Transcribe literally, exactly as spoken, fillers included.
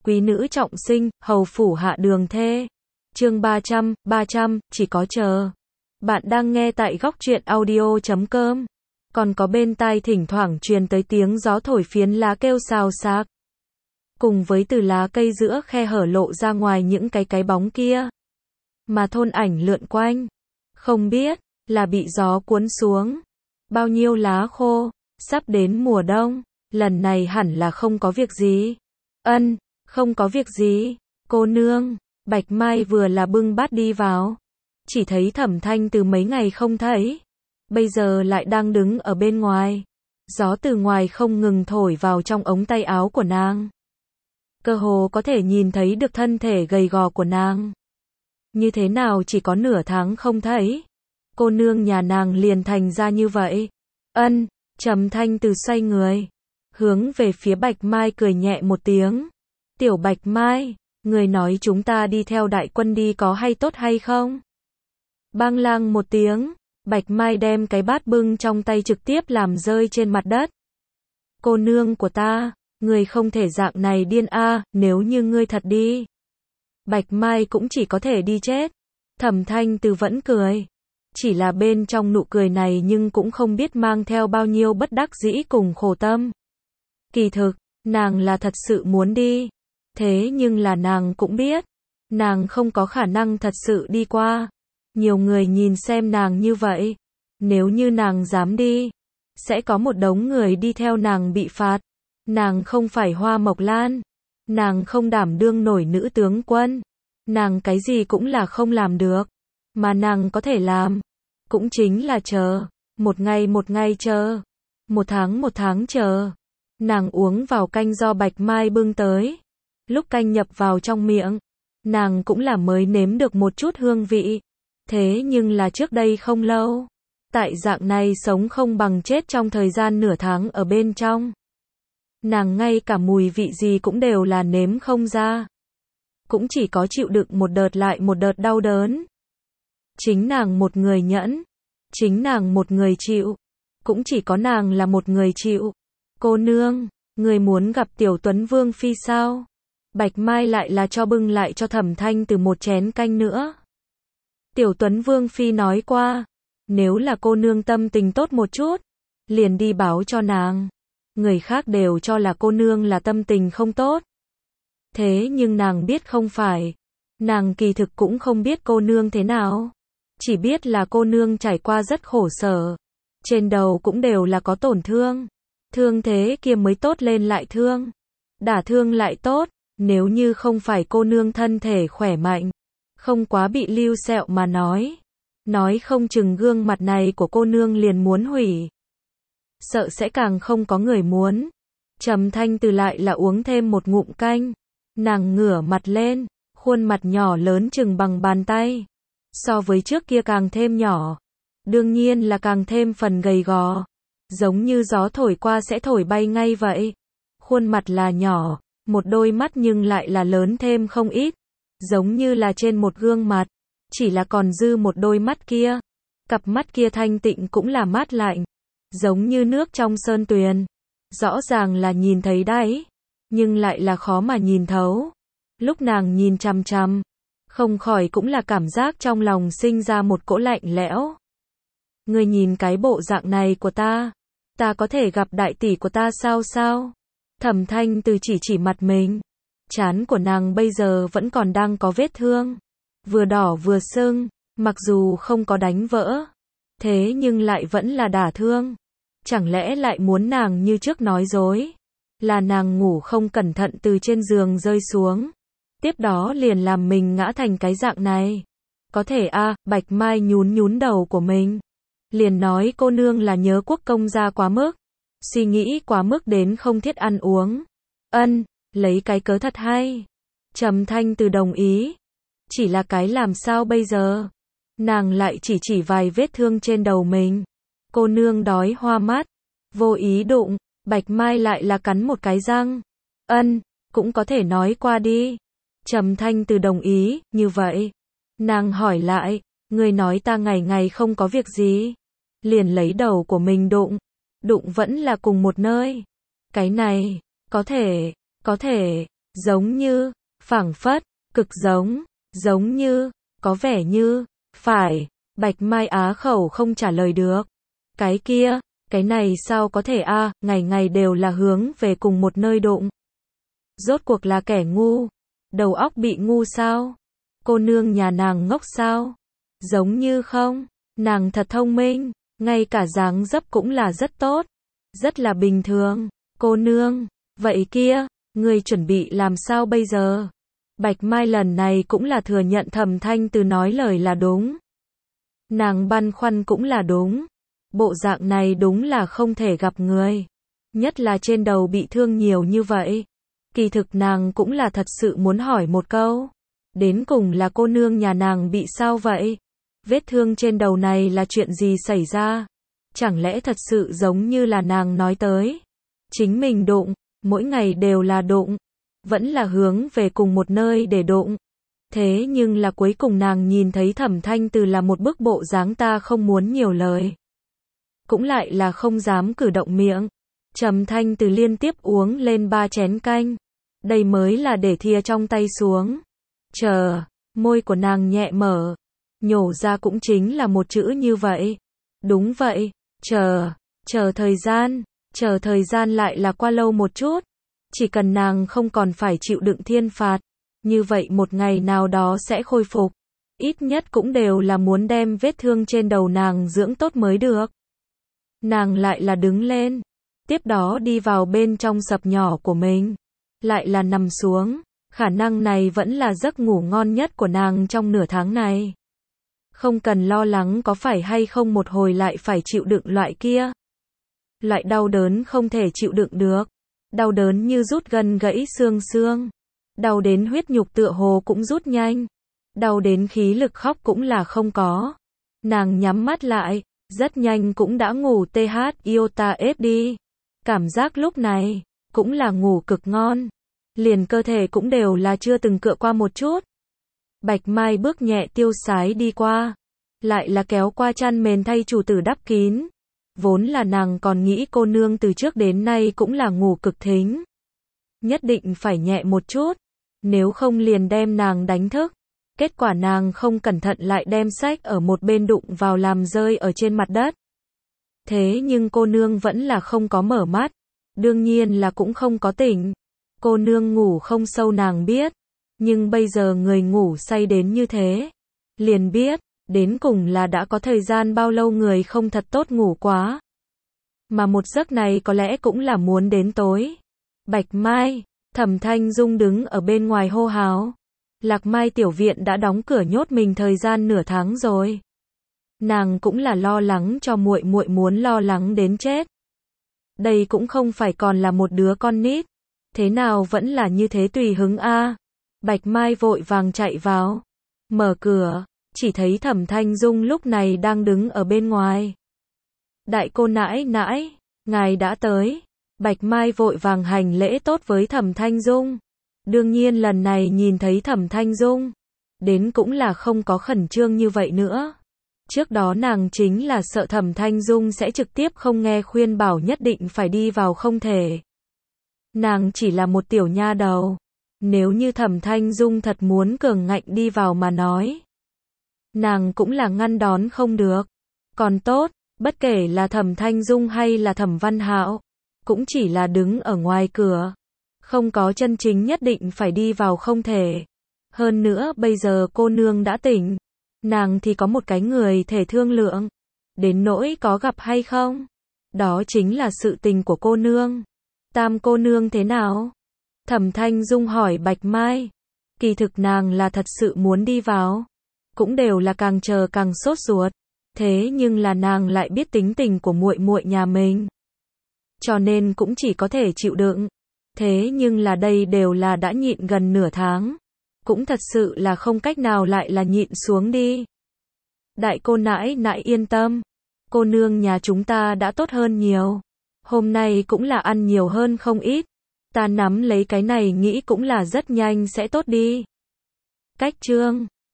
Quý nữ trọng sinh, hầu phủ hạ đường thê. Chương ba trăm, ba trăm, chỉ có chờ. Bạn đang nghe tại góc truyện audio chấm com. Còn có bên tai thỉnh thoảng truyền tới tiếng gió thổi phiến lá kêu xào xạc. Cùng với từ lá cây giữa khe hở lộ ra ngoài những cái cái bóng kia. Mà thôn ảnh lượn quanh. Không biết, là bị gió cuốn xuống. Bao nhiêu lá khô, sắp đến mùa đông, lần này hẳn là không có việc gì. Ân, không có việc gì, cô nương. Bạch Mai vừa là bưng bát đi vào. Chỉ thấy Thẩm Thanh từ mấy ngày không thấy. Bây giờ lại đang đứng ở bên ngoài. Gió từ ngoài không ngừng thổi vào trong ống tay áo của nàng. Cơ hồ có thể nhìn thấy được thân thể gầy gò của nàng. Như thế nào chỉ có nửa tháng không thấy. Cô nương nhà nàng liền thành ra như vậy. Ân, Trầm Thanh từ xoay người. Hướng về phía Bạch Mai cười nhẹ một tiếng. Tiểu Bạch Mai, người nói chúng ta đi theo đại quân đi có hay tốt hay không? Bang lang một tiếng, Bạch Mai đem cái bát bưng trong tay trực tiếp làm rơi trên mặt đất. Cô nương của ta, người không thể dạng này điên a, nếu như ngươi thật đi. Bạch Mai cũng chỉ có thể đi chết. Thẩm Thanh Từ vẫn cười. Chỉ là bên trong nụ cười này nhưng cũng không biết mang theo bao nhiêu bất đắc dĩ cùng khổ tâm. Kỳ thực, nàng là thật sự muốn đi. Thế nhưng là nàng cũng biết, nàng không có khả năng thật sự đi qua. Nhiều người nhìn xem nàng như vậy. Nếu như nàng dám đi, sẽ có một đống người đi theo nàng bị phạt. Nàng không phải Hoa Mộc Lan. Nàng không đảm đương nổi nữ tướng quân. Nàng cái gì cũng là không làm được. Mà nàng có thể làm, cũng chính là chờ. Một ngày một ngày chờ. Một tháng một tháng chờ. Nàng uống vào canh do Bạch Mai bưng tới. Lúc canh nhập vào trong miệng, nàng cũng là mới nếm được một chút hương vị. Thế nhưng là trước đây không lâu. Tại dạng này sống không bằng chết trong thời gian nửa tháng ở bên trong. Nàng ngay cả mùi vị gì cũng đều là nếm không ra. Cũng chỉ có chịu đựng một đợt lại một đợt đau đớn. Chính nàng một người nhẫn. Chính nàng một người chịu. Cũng chỉ có nàng là một người chịu. Cô nương, người muốn gặp Tiểu Tuấn Vương Phi sao? Bạch Mai lại là cho bưng lại cho Thẩm Thanh Từ một chén canh nữa. Tiểu Tuấn Vương Phi nói qua, nếu là cô nương tâm tình tốt một chút, liền đi báo cho nàng. Người khác đều cho là cô nương là tâm tình không tốt. Thế nhưng nàng biết không phải. Nàng kỳ thực cũng không biết cô nương thế nào. Chỉ biết là cô nương trải qua rất khổ sở. Trên đầu cũng đều là có tổn thương. Thương thế kia mới tốt lên lại thương. Đả thương lại tốt. Nếu như không phải cô nương thân thể khỏe mạnh, không quá bị lưu sẹo mà nói. Nói không chừng gương mặt này của cô nương liền muốn hủy. Sợ sẽ càng không có người muốn. Trầm Thanh Từ lại là uống thêm một ngụm canh. Nàng ngửa mặt lên, khuôn mặt nhỏ lớn chừng bằng bàn tay. So với trước kia càng thêm nhỏ. Đương nhiên là càng thêm phần gầy gò. Giống như gió thổi qua sẽ thổi bay ngay vậy. Khuôn mặt là nhỏ. Một đôi mắt nhưng lại là lớn thêm không ít. Giống như là trên một gương mặt. Chỉ là còn dư một đôi mắt kia. Cặp mắt kia thanh tịnh cũng là mát lạnh. Giống như nước trong sơn tuyền. Rõ ràng là nhìn thấy đáy. Nhưng lại là khó mà nhìn thấu. Lúc nàng nhìn chằm chằm. Không khỏi cũng là cảm giác trong lòng sinh ra một cỗ lạnh lẽo. Ngươi nhìn cái bộ dạng này của ta. Ta có thể gặp đại tỷ của ta sao sao? Thẩm Thanh Từ chỉ chỉ mặt mình. Trán của nàng bây giờ vẫn còn đang có vết thương. Vừa đỏ vừa sưng. Mặc dù không có đánh vỡ. Thế nhưng lại vẫn là đả thương. Chẳng lẽ lại muốn nàng như trước nói dối. Là nàng ngủ không cẩn thận từ trên giường rơi xuống. Tiếp đó liền làm mình ngã thành cái dạng này. Có thể a à, Bạch Mai nhún nhún đầu của mình. Liền nói cô nương là nhớ quốc công gia quá mức. Suy nghĩ quá mức đến không thiết ăn uống. Ân, lấy cái cớ thật hay. Trầm Thanh Từ đồng ý. Chỉ là cái làm sao bây giờ? Nàng lại chỉ chỉ vài vết thương trên đầu mình. Cô nương đói hoa mắt. Vô ý đụng. Bạch Mai lại là cắn một cái răng. Ân, cũng có thể nói qua đi. Trầm Thanh Từ đồng ý, như vậy. Nàng hỏi lại, người nói ta ngày ngày không có việc gì. Liền lấy đầu của mình đụng. Đụng vẫn là cùng một nơi. Cái này, có thể, có thể, giống như, phảng phất, cực giống, giống như, có vẻ như, phải, Bạch Mai á khẩu không trả lời được. Cái kia, cái này sao có thể a, à, ngày ngày đều là hướng về cùng một nơi đụng. Rốt cuộc là kẻ ngu, đầu óc bị ngu sao? Cô nương nhà nàng ngốc sao? Giống như không, nàng thật thông minh, ngay cả dáng dấp cũng là rất tốt, rất là bình thường. Cô nương, vậy kia, ngươi chuẩn bị làm sao bây giờ? Bạch Mai lần này cũng là thừa nhận Thẩm Thanh Từ nói lời là đúng. Nàng băn khoăn cũng là đúng. Bộ dạng này đúng là không thể gặp người. Nhất là trên đầu bị thương nhiều như vậy. Kỳ thực nàng cũng là thật sự muốn hỏi một câu. Đến cùng là cô nương nhà nàng bị sao vậy? Vết thương trên đầu này là chuyện gì xảy ra? Chẳng lẽ thật sự giống như là nàng nói tới? Chính mình đụng, mỗi ngày đều là đụng. Vẫn là hướng về cùng một nơi để đụng. Thế nhưng là cuối cùng nàng nhìn thấy Thẩm Thanh Từ là một bức bộ dáng ta không muốn nhiều lời. Cũng lại là không dám cử động miệng. Trầm Thanh Từ liên tiếp uống lên ba chén canh. Đây mới là để thìa trong tay xuống. Chờ, môi của nàng nhẹ mở. Nhổ ra cũng chính là một chữ như vậy. Đúng vậy, chờ, chờ thời gian, chờ thời gian lại là qua lâu một chút. Chỉ cần nàng không còn phải chịu đựng thiên phạt. Như vậy một ngày nào đó sẽ khôi phục. Ít nhất cũng đều là muốn đem vết thương trên đầu nàng dưỡng tốt mới được. Nàng lại là đứng lên. Tiếp đó đi vào bên trong sập nhỏ của mình. Lại là nằm xuống. Khả năng này vẫn là giấc ngủ ngon nhất của nàng trong nửa tháng này. Không cần lo lắng có phải hay không một hồi lại phải chịu đựng loại kia. Loại đau đớn không thể chịu đựng được. Đau đớn như rút gân gãy xương xương. Đau đến huyết nhục tựa hồ cũng rút nhanh. Đau đến khí lực khóc cũng là không có. Nàng nhắm mắt lại, rất nhanh cũng đã ngủ tê hát iota ép đi. Cảm giác lúc này, cũng là ngủ cực ngon. Liền cơ thể cũng đều là chưa từng cựa qua một chút. Bạch Mai bước nhẹ tiêu sái đi qua. Lại là kéo qua chăn mền thay chủ tử đắp kín. Vốn là nàng còn nghĩ cô nương từ trước đến nay cũng là ngủ cực thính. Nhất định phải nhẹ một chút. Nếu không liền đem nàng đánh thức. Kết quả nàng không cẩn thận lại đem sách ở một bên đụng vào làm rơi ở trên mặt đất. Thế nhưng cô nương vẫn là không có mở mắt. Đương nhiên là cũng không có tỉnh. Cô nương ngủ không sâu nàng biết. Nhưng bây giờ người ngủ say đến như thế. Liền biết, đến cùng là đã có thời gian bao lâu người không thật tốt ngủ quá. Mà một giấc này có lẽ cũng là muốn đến tối. Bạch Mai, Thẩm Thanh Dung đứng ở bên ngoài hô hào. Lạc Mai tiểu viện đã đóng cửa nhốt mình thời gian nửa tháng rồi. Nàng cũng là lo lắng cho muội muội muốn lo lắng đến chết. Đây cũng không phải còn là một đứa con nít. Thế nào vẫn là như thế tùy hứng a. Bạch Mai vội vàng chạy vào. Mở cửa, chỉ thấy Thẩm Thanh Dung lúc này đang đứng ở bên ngoài. Đại cô nãi nãi, ngài đã tới. Bạch Mai vội vàng hành lễ tốt với Thẩm Thanh Dung. Đương nhiên lần này nhìn thấy Thẩm Thanh Dung, đến cũng là không có khẩn trương như vậy nữa. Trước đó nàng chính là sợ Thẩm Thanh Dung sẽ trực tiếp không nghe khuyên bảo nhất định phải đi vào không thể. Nàng chỉ là một tiểu nha đầu. Nếu như Thẩm Thanh Dung thật muốn cường ngạnh đi vào mà nói, nàng cũng là ngăn đón không được. Còn tốt, bất kể là Thẩm Thanh Dung hay là Thẩm Văn Hạo, cũng chỉ là đứng ở ngoài cửa. Không có chân chính nhất định phải đi vào không thể. Hơn nữa bây giờ cô nương đã tỉnh. Nàng thì có một cái người thể thương lượng. Đến nỗi có gặp hay không? Đó chính là sự tình của cô nương. Tam cô nương thế nào? Thẩm Thanh Dung hỏi Bạch Mai. Kỳ thực nàng là thật sự muốn đi vào. Cũng đều là càng chờ càng sốt ruột. Thế nhưng là nàng lại biết tính tình của muội muội nhà mình. Cho nên cũng chỉ có thể chịu đựng. Thế nhưng là đây đều là đã nhịn gần nửa tháng. Cũng thật sự là không cách nào lại là nhịn xuống đi. Đại cô nãi nãi yên tâm. Cô nương nhà chúng ta đã tốt hơn nhiều. Hôm nay cũng là ăn nhiều hơn không ít. Ta nắm lấy cái này nghĩ cũng là rất nhanh sẽ tốt đi. Cách chương